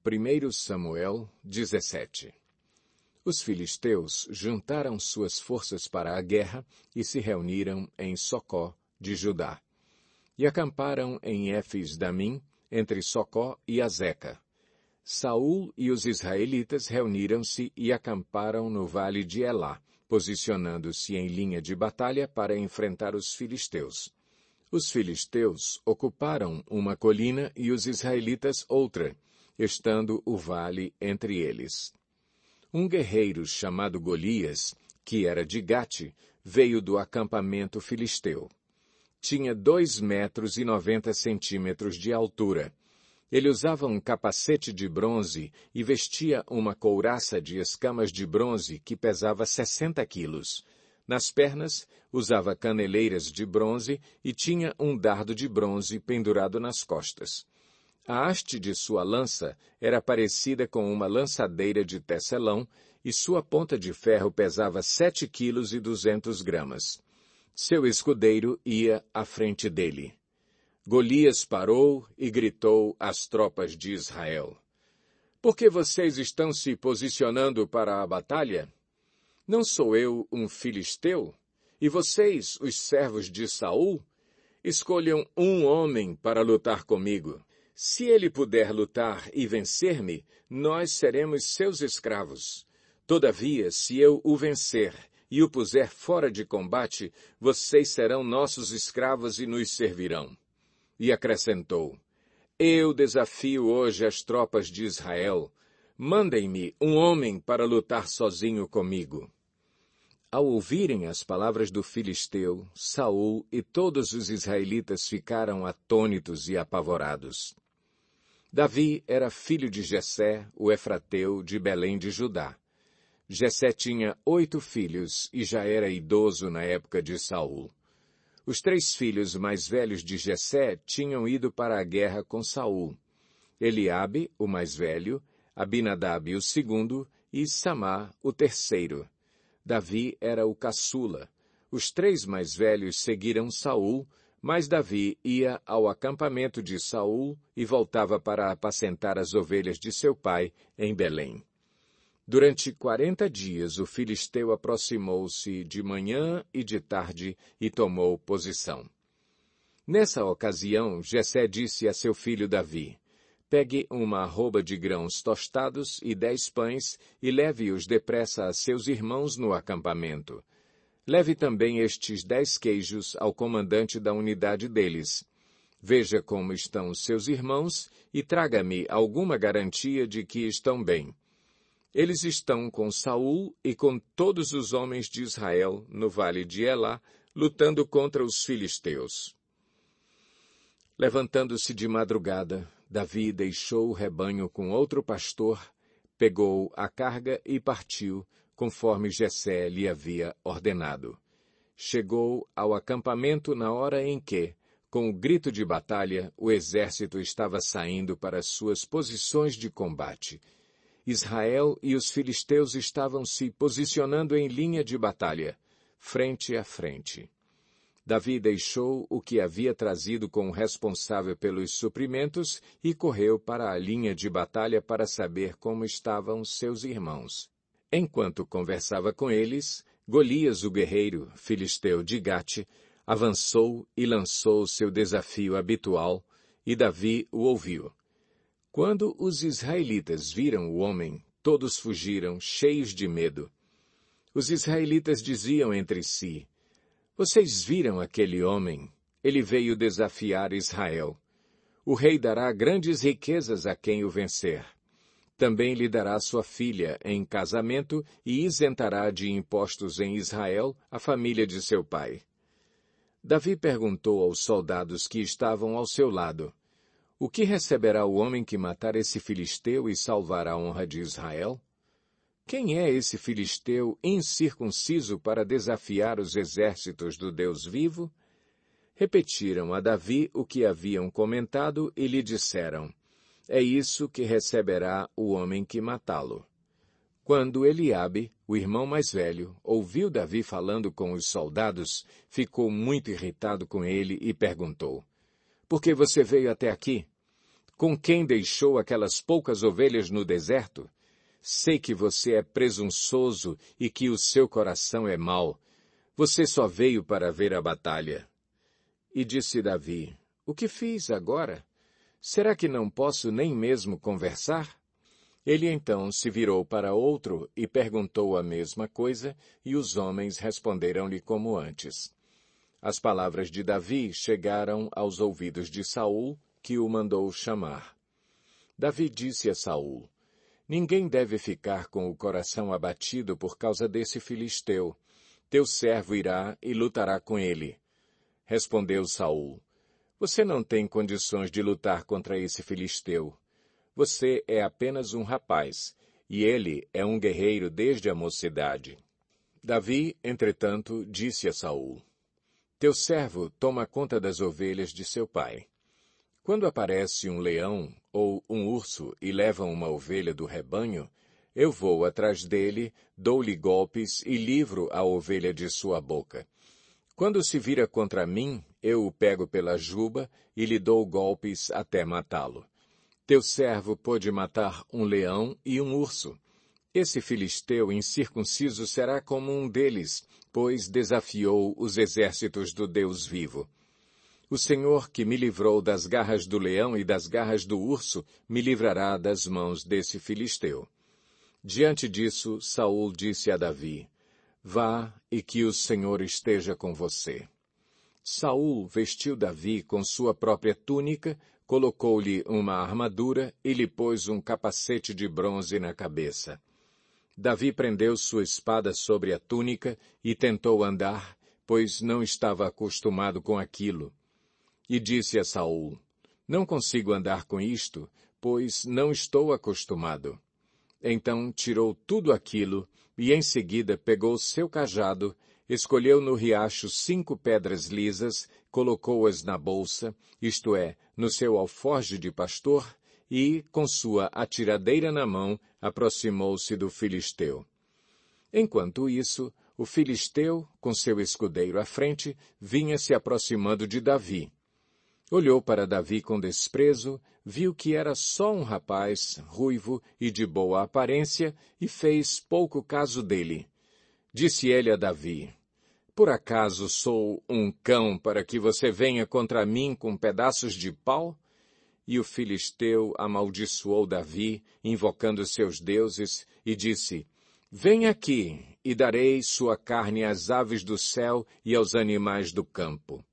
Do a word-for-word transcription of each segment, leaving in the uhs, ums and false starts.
primeiro Samuel dezessete. Os filisteus juntaram suas forças para a guerra e se reuniram em Socó de Judá. E acamparam em Éfes-Damim, entre Socó e Azeca. Saul e os israelitas reuniram-se e acamparam no vale de Elá, posicionando-se em linha de batalha para enfrentar os filisteus. Os filisteus ocuparam uma colina e os israelitas outra, estando o vale entre eles. Um guerreiro chamado Golias, que era de Gate, veio do acampamento filisteu. Tinha dois metros e noventa centímetros de altura. Ele usava um capacete de bronze e vestia uma couraça de escamas de bronze que pesava sessenta quilos. Nas pernas, usava caneleiras de bronze e tinha um dardo de bronze pendurado nas costas. A haste de sua lança era parecida com uma lançadeira de tecelão e sua ponta de ferro pesava sete quilos e duzentos gramas. Seu escudeiro ia à frente dele. Golias parou e gritou às tropas de Israel: Por que vocês estão se posicionando para a batalha? Não sou eu um filisteu? E vocês, os servos de Saul? Escolham um homem para lutar comigo. Se ele puder lutar e vencer-me, nós seremos seus escravos. Todavia, se eu o vencer e o puser fora de combate, vocês serão nossos escravos e nos servirão. E acrescentou: Eu desafio hoje as tropas de Israel. Mandem-me um homem para lutar sozinho comigo. Ao ouvirem as palavras do filisteu, Saul e todos os israelitas ficaram atônitos e apavorados. Davi era filho de Jessé, o efrateu, de Belém de Judá. Jessé tinha oito filhos e já era idoso na época de Saul. Os três filhos mais velhos de Jessé tinham ido para a guerra com Saul: Eliabe, o mais velho, Abinadab, o segundo, e Samá, o terceiro. Davi era o caçula. Os três mais velhos seguiram Saul, mas Davi ia ao acampamento de Saul e voltava para apacentar as ovelhas de seu pai em Belém. Durante quarenta dias o filisteu aproximou-se de manhã e de tarde e tomou posição. Nessa ocasião, Jessé disse a seu filho Davi: Pegue uma arroba de grãos tostados e dez pães e leve-os depressa a seus irmãos no acampamento. Leve também estes dez queijos ao comandante da unidade deles. Veja como estão seus irmãos e traga-me alguma garantia de que estão bem. Eles estão com Saul e com todos os homens de Israel no vale de Elá, lutando contra os filisteus. Levantando-se de madrugada, Davi deixou o rebanho com outro pastor, pegou a carga e partiu, conforme Jessé lhe havia ordenado. Chegou ao acampamento na hora em que, com o grito de batalha, o exército estava saindo para suas posições de combate. Israel e os filisteus estavam se posicionando em linha de batalha, frente a frente. Davi deixou o que havia trazido com o responsável pelos suprimentos e correu para a linha de batalha para saber como estavam seus irmãos. Enquanto conversava com eles, Golias, o guerreiro filisteu de Gate, avançou e lançou seu desafio habitual, e Davi o ouviu. Quando os israelitas viram o homem, todos fugiram, cheios de medo. Os israelitas diziam entre si: Vocês viram aquele homem? Ele veio desafiar Israel. O rei dará grandes riquezas a quem o vencer. Também lhe dará sua filha em casamento e isentará de impostos em Israel a família de seu pai. Davi perguntou aos soldados que estavam ao seu lado: O que receberá o homem que matar esse filisteu e salvar a honra de Israel? Quem é esse filisteu incircunciso para desafiar os exércitos do Deus vivo? Repetiram a Davi o que haviam comentado e lhe disseram: É isso que receberá o homem que matá-lo. Quando Eliabe, o irmão mais velho, ouviu Davi falando com os soldados, ficou muito irritado com ele e perguntou: Por que você veio até aqui? Com quem deixou aquelas poucas ovelhas no deserto? Sei que você é presunçoso e que o seu coração é mau. Você só veio para ver a batalha. E disse Davi, o que fiz agora? Será que não posso nem mesmo conversar? Ele então se virou para outro e perguntou a mesma coisa, e os homens responderam-lhe como antes. As palavras de Davi chegaram aos ouvidos de Saul, que o mandou chamar. Davi disse a Saul, ninguém deve ficar com o coração abatido por causa desse filisteu. Teu servo irá e lutará com ele. Respondeu Saul, você não tem condições de lutar contra esse filisteu. Você é apenas um rapaz, e ele é um guerreiro desde a mocidade. Davi, entretanto, disse a Saul, teu servo toma conta das ovelhas de seu pai. Quando aparece um leão ou um urso e leva uma ovelha do rebanho, eu vou atrás dele, dou-lhe golpes e livro a ovelha de sua boca. Quando se vira contra mim, eu o pego pela juba e lhe dou golpes até matá-lo. Teu servo pôde matar um leão e um urso. Esse filisteu incircunciso será como um deles, pois desafiou os exércitos do Deus vivo. O Senhor que me livrou das garras do leão e das garras do urso, me livrará das mãos desse filisteu. Diante disso, Saul disse a Davi, vá e que o Senhor esteja com você. Saul vestiu Davi com sua própria túnica, colocou-lhe uma armadura e lhe pôs um capacete de bronze na cabeça. Davi prendeu sua espada sobre a túnica e tentou andar, pois não estava acostumado com aquilo. E disse a Saul, não consigo andar com isto, pois não estou acostumado. Então tirou tudo aquilo e em seguida pegou seu cajado, escolheu no riacho cinco pedras lisas, colocou-as na bolsa, isto é, no seu alforje de pastor, e, com sua atiradeira na mão, aproximou-se do filisteu. Enquanto isso, o filisteu, com seu escudeiro à frente, vinha se aproximando de Davi. Olhou para Davi com desprezo, viu que era só um rapaz, ruivo e de boa aparência, e fez pouco caso dele. Disse ele a Davi, por acaso sou um cão para que você venha contra mim com pedaços de pau? E o filisteu amaldiçoou Davi, invocando seus deuses, e disse, vem aqui, e darei sua carne às aves do céu e aos animais do campo.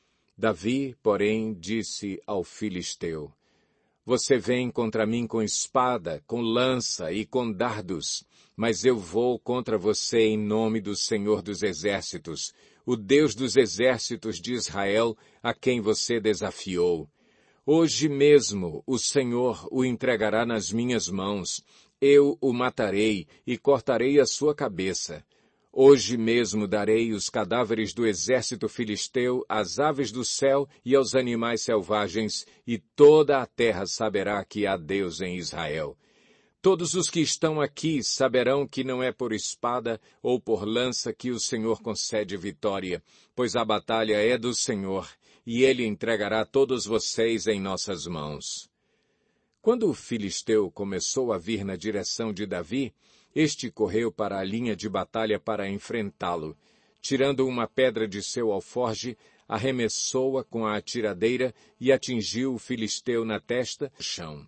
Davi, porém, disse ao filisteu, você vem contra mim com espada, com lança e com dardos, mas eu vou contra você em nome do Senhor dos Exércitos, o Deus dos Exércitos de Israel, a quem você desafiou. Hoje mesmo o Senhor o entregará nas minhas mãos, eu o matarei e cortarei a sua cabeça. Hoje mesmo darei os cadáveres do exército filisteu às aves do céu e aos animais selvagens, e toda a terra saberá que há Deus em Israel. Todos os que estão aqui saberão que não é por espada ou por lança que o Senhor concede vitória, pois a batalha é do Senhor, e ele entregará todos vocês em nossas mãos. Quando o filisteu começou a vir na direção de Davi, este correu para a linha de batalha para enfrentá-lo. Tirando uma pedra de seu alforje, arremessou-a com a atiradeira e atingiu o filisteu na testa no chão.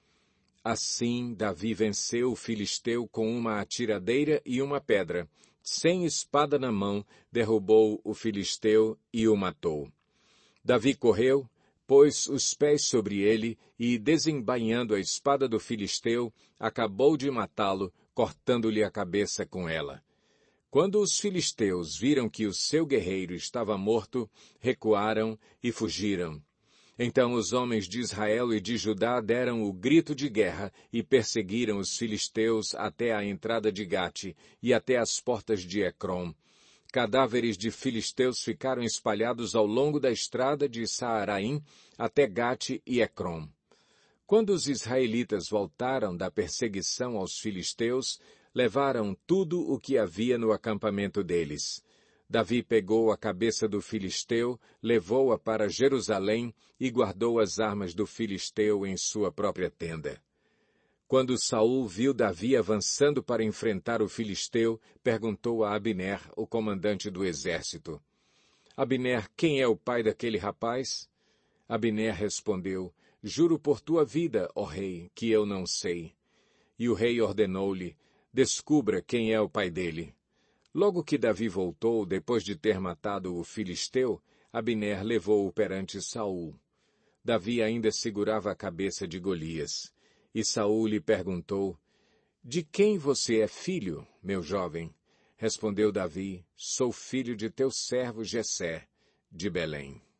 Assim, Davi venceu o filisteu com uma atiradeira e uma pedra. Sem espada na mão, derrubou o filisteu e o matou. Davi correu, pôs os pés sobre ele e, desembainhando a espada do filisteu, acabou de matá-lo, cortando-lhe a cabeça com ela. Quando os filisteus viram que o seu guerreiro estava morto, recuaram e fugiram. Então os homens de Israel e de Judá deram o grito de guerra e perseguiram os filisteus até a entrada de Gate e até as portas de Ecrom. Cadáveres de filisteus ficaram espalhados ao longo da estrada de Saaraim até Gate e Ecrom. Quando os israelitas voltaram da perseguição aos filisteus, levaram tudo o que havia no acampamento deles. Davi pegou a cabeça do filisteu, levou-a para Jerusalém e guardou as armas do filisteu em sua própria tenda. Quando Saul viu Davi avançando para enfrentar o filisteu, perguntou a Abner, o comandante do exército: Abner, quem é o pai daquele rapaz? Abner respondeu: Juro por tua vida, ó rei, que eu não sei. E o rei ordenou-lhe: Descubra quem é o pai dele. Logo que Davi voltou, depois de ter matado o filisteu, Abner levou-o perante Saul. Davi ainda segurava a cabeça de Golias. E Saul lhe perguntou: De quem você é filho, meu jovem? Respondeu Davi: Sou filho de teu servo Jessé, de Belém.